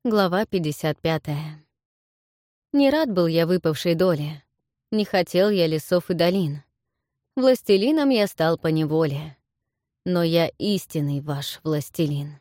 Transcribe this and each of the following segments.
Глава 55. Не рад был я выпавшей доле, не хотел я лесов и долин. Властелином я стал поневоле, но я истинный ваш властелин.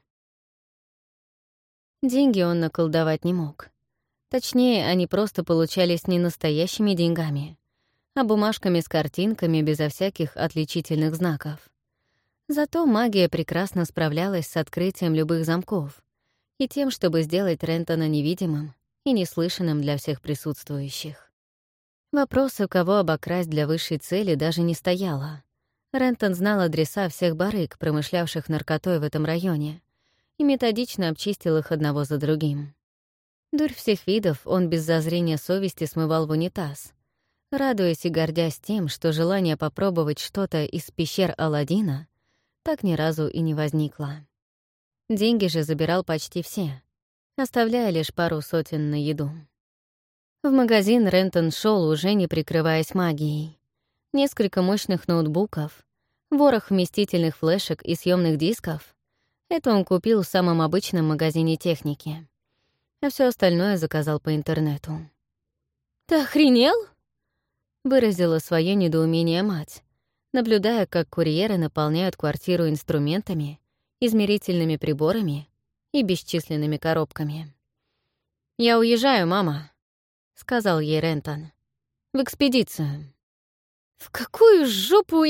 Деньги он наколдовать не мог. Точнее, они просто получались не настоящими деньгами, а бумажками с картинками безо всяких отличительных знаков. Зато магия прекрасно справлялась с открытием любых замков и тем, чтобы сделать Рентона невидимым и неслышанным для всех присутствующих. Вопроса, кого обокрасть для высшей цели, даже не стояло. Рентон знал адреса всех барыг, промышлявших наркотой в этом районе, и методично обчистил их одного за другим. Дурь всех видов он без зазрения совести смывал в унитаз, радуясь и гордясь тем, что желание попробовать что-то из пещер Аладдина так ни разу и не возникло. Деньги же забирал почти все, оставляя лишь пару сотен на еду. В магазин Рентон шел, уже не прикрываясь магией. Несколько мощных ноутбуков, ворох вместительных флешек и съемных дисков — это он купил в самом обычном магазине техники, а все остальное заказал по интернету. «Ты охренел?» — выразила свое недоумение мать, наблюдая, как курьеры наполняют квартиру инструментами, измерительными приборами и бесчисленными коробками. «Я уезжаю, мама», — сказал ей Рентон. «В экспедицию». «В какую жопу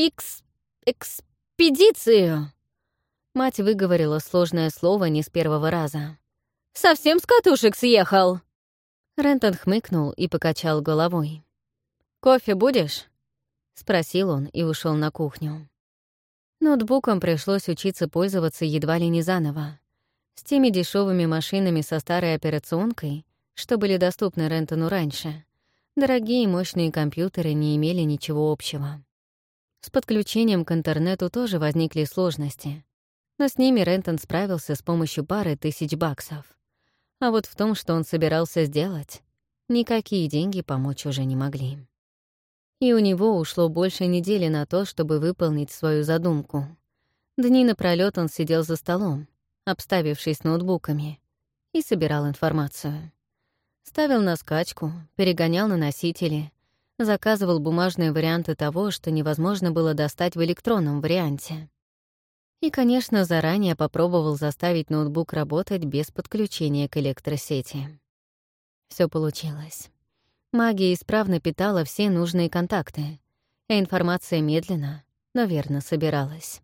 экспедицию?» Мать выговорила сложное слово не с первого раза. «Совсем с катушек съехал?» Рентон хмыкнул и покачал головой. «Кофе будешь?» — спросил он и ушел на кухню. Ноутбуком пришлось учиться пользоваться едва ли не заново. С теми дешевыми машинами со старой операционкой, что были доступны Рентону раньше, дорогие и мощные компьютеры не имели ничего общего. С подключением к интернету тоже возникли сложности, но с ними Рентон справился с помощью пары тысяч баксов. А вот в том, что он собирался сделать, никакие деньги помочь уже не могли. И у него ушло больше недели на то, чтобы выполнить свою задумку. Дни напролёт он сидел за столом, обставившись ноутбуками, и собирал информацию. Ставил на скачку, перегонял на носители, заказывал бумажные варианты того, что невозможно было достать в электронном варианте. И, конечно, заранее попробовал заставить ноутбук работать без подключения к электросети. Всё получилось. Магия исправно питала все нужные контакты, а информация медленно, но верно собиралась.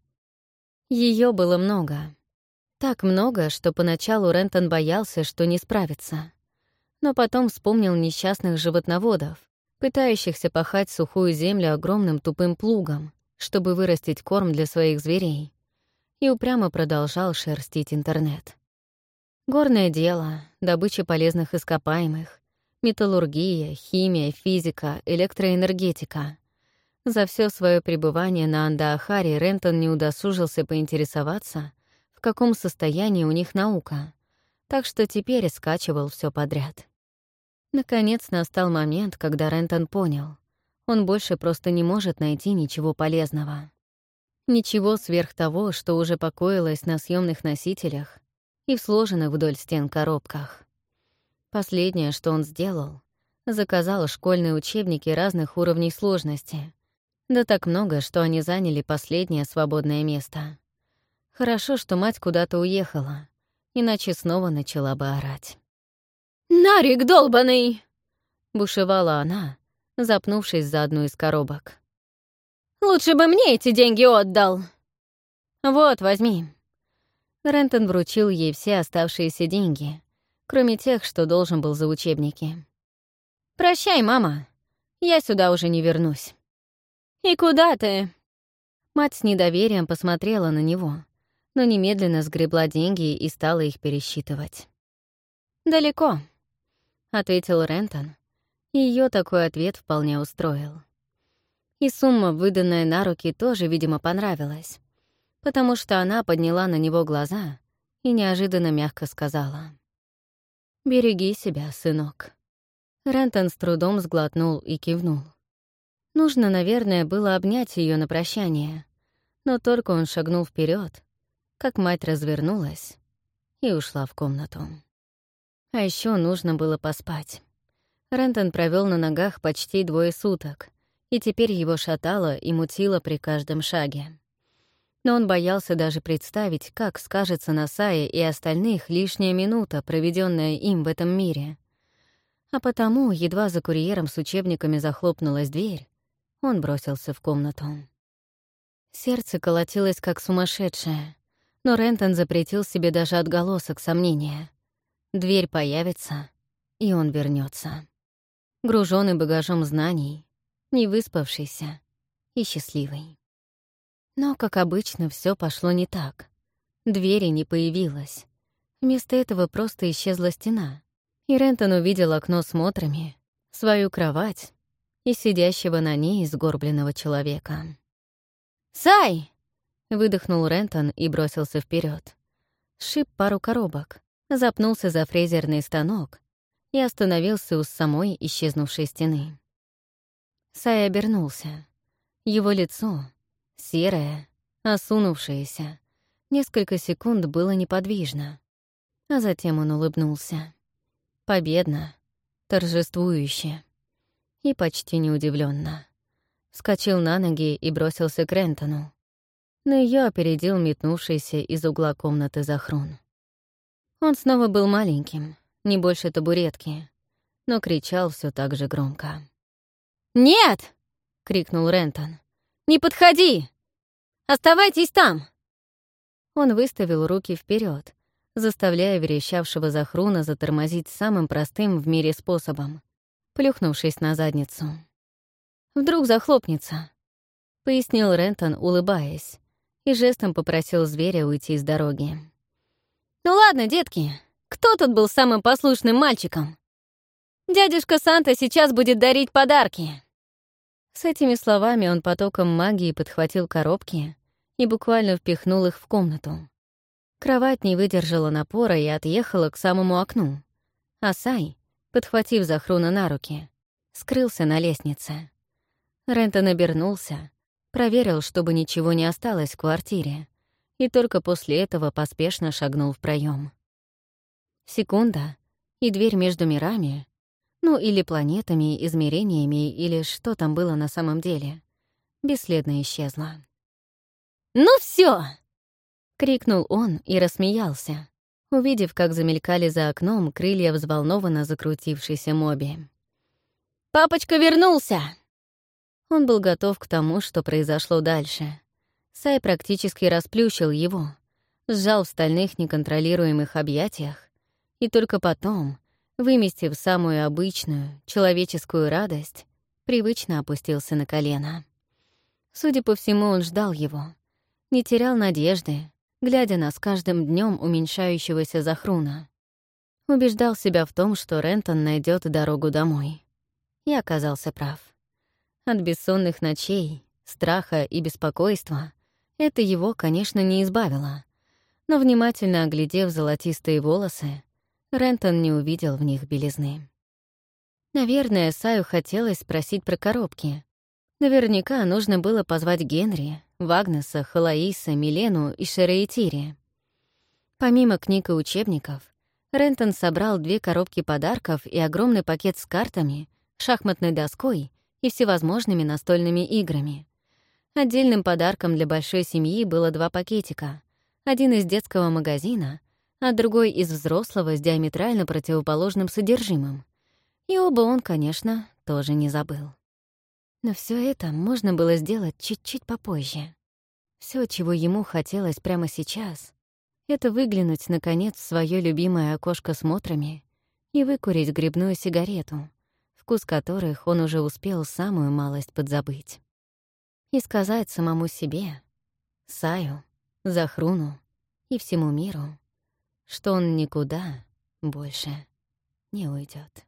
Её было много. Так много, что поначалу Рентон боялся, что не справится. Но потом вспомнил несчастных животноводов, пытающихся пахать сухую землю огромным тупым плугом, чтобы вырастить корм для своих зверей, и упрямо продолжал шерстить интернет. Горное дело, добыча полезных ископаемых, металлургия, химия, физика, электроэнергетика. За все свое пребывание на Андаахаре Рентон не удосужился поинтересоваться, в каком состоянии у них наука, так что теперь скачивал все подряд. Наконец настал момент, когда Рентон понял, он больше просто не может найти ничего полезного. Ничего сверх того, что уже покоилось на съемных носителях и в сложенных вдоль стен коробках. Последнее, что он сделал, заказал школьные учебники разных уровней сложности. Да так много, что они заняли последнее свободное место. Хорошо, что мать куда-то уехала, иначе снова начала бы орать. «Нарик долбаный!» — бушевала она, запнувшись за одну из коробок. «Лучше бы мне эти деньги отдал!» «Вот, возьми». Рентон вручил ей все оставшиеся деньги, кроме тех, что должен был за учебники. «Прощай, мама. Я сюда уже не вернусь». «И куда ты?» Мать с недоверием посмотрела на него, но немедленно сгребла деньги и стала их пересчитывать. «Далеко», — ответил Рентон, и её такой ответ вполне устроил. И сумма, выданная на руки, тоже, видимо, понравилась, потому что она подняла на него глаза и неожиданно мягко сказала: «Береги себя, сынок». Рентон с трудом сглотнул и кивнул. Нужно, наверное, было обнять её на прощание, но только он шагнул вперёд, как мать развернулась и ушла в комнату. А еще нужно было поспать. Рентон провел на ногах почти 2 суток, и теперь его шатало и мутило при каждом шаге. Но он боялся даже представить, как скажется на Сае и остальных лишняя минута, проведенная им в этом мире. А потому, едва за курьером с учебниками захлопнулась дверь, он бросился в комнату. Сердце колотилось как сумасшедшее, но Рентон запретил себе даже отголосок сомнения. Дверь появится, и он вернется, груженный багажом знаний, не выспавшийся и счастливый. Но, как обычно, все пошло не так. Двери не появилось. Вместо этого просто исчезла стена, и Рентон увидел окно с смотрами, свою кровать и сидящего на ней сгорбленного человека. «Сай!» — выдохнул Рентон и бросился вперед. Сшиб пару коробок, запнулся за фрезерный станок и остановился у самой исчезнувшей стены. Сай обернулся. Его лицо, серое, осунувшееся, несколько секунд было неподвижно, а затем он улыбнулся. Победно, торжествующе и почти неудивленно. Вскочил на ноги и бросился к Рентону, но ее опередил метнувшийся из угла комнаты Захрун. Он снова был маленьким, не больше табуретки, но кричал все так же громко. «Нет!» — крикнул Рентон. «Не подходи! Оставайтесь там!» Он выставил руки вперед, заставляя верещавшего Захруна затормозить самым простым в мире способом, плюхнувшись на задницу. «Вдруг захлопнется», — пояснил Рентон, улыбаясь, и жестом попросил зверя уйти с дороги. «Ну ладно, детки, кто тут был самым послушным мальчиком? Дядюшка Санта сейчас будет дарить подарки». С этими словами он потоком магии подхватил коробки и буквально впихнул их в комнату. Кровать не выдержала напора и отъехала к самому окну, а Сай, подхватив Захруна на руки, скрылся на лестнице. Рентон обернулся, проверил, чтобы ничего не осталось в квартире, и только после этого поспешно шагнул в проем. Секунда, и дверь между мирами, ну или планетами, измерениями, или что там было на самом деле, бесследно исчезла. «Ну все! Крикнул он и рассмеялся, увидев, как замелькали за окном крылья взволнованно закрутившейся Моби. «Папочка вернулся!» Он был готов к тому, что произошло дальше. Сай практически расплющил его, сжал в стальных неконтролируемых объятиях, и только потом, выместив самую обычную, человеческую радость, привычно опустился на колено. Судя по всему, он ждал его, не терял надежды, глядя на с каждым днем уменьшающегося Захруна. Убеждал себя в том, что Рентон найдет дорогу домой. И оказался прав. От бессонных ночей, страха и беспокойства это его, конечно, не избавило, но, внимательно оглядев золотистые волосы, Рентон не увидел в них белизны. Наверное, Саю хотелось спросить про коробки. Наверняка нужно было позвать Генри, Вагнеса, Халаиса, Милену и Шерейтири. Помимо книг и учебников, Рентон собрал 2 коробки подарков и огромный пакет с картами, шахматной доской и всевозможными настольными играми. Отдельным подарком для большой семьи было 2 пакетика. Один из детского магазина, а другой из взрослого с диаметрально противоположным содержимым. И оба он, конечно, тоже не забыл. Но все это можно было сделать чуть-чуть попозже. Все, чего ему хотелось прямо сейчас, это выглянуть, наконец, в своё любимое окошко с смотрами и выкурить грибную сигарету, вкус которых он уже успел самую малость подзабыть. И сказать самому себе, Саю, Захруну и всему миру, что он никуда больше не уйдет.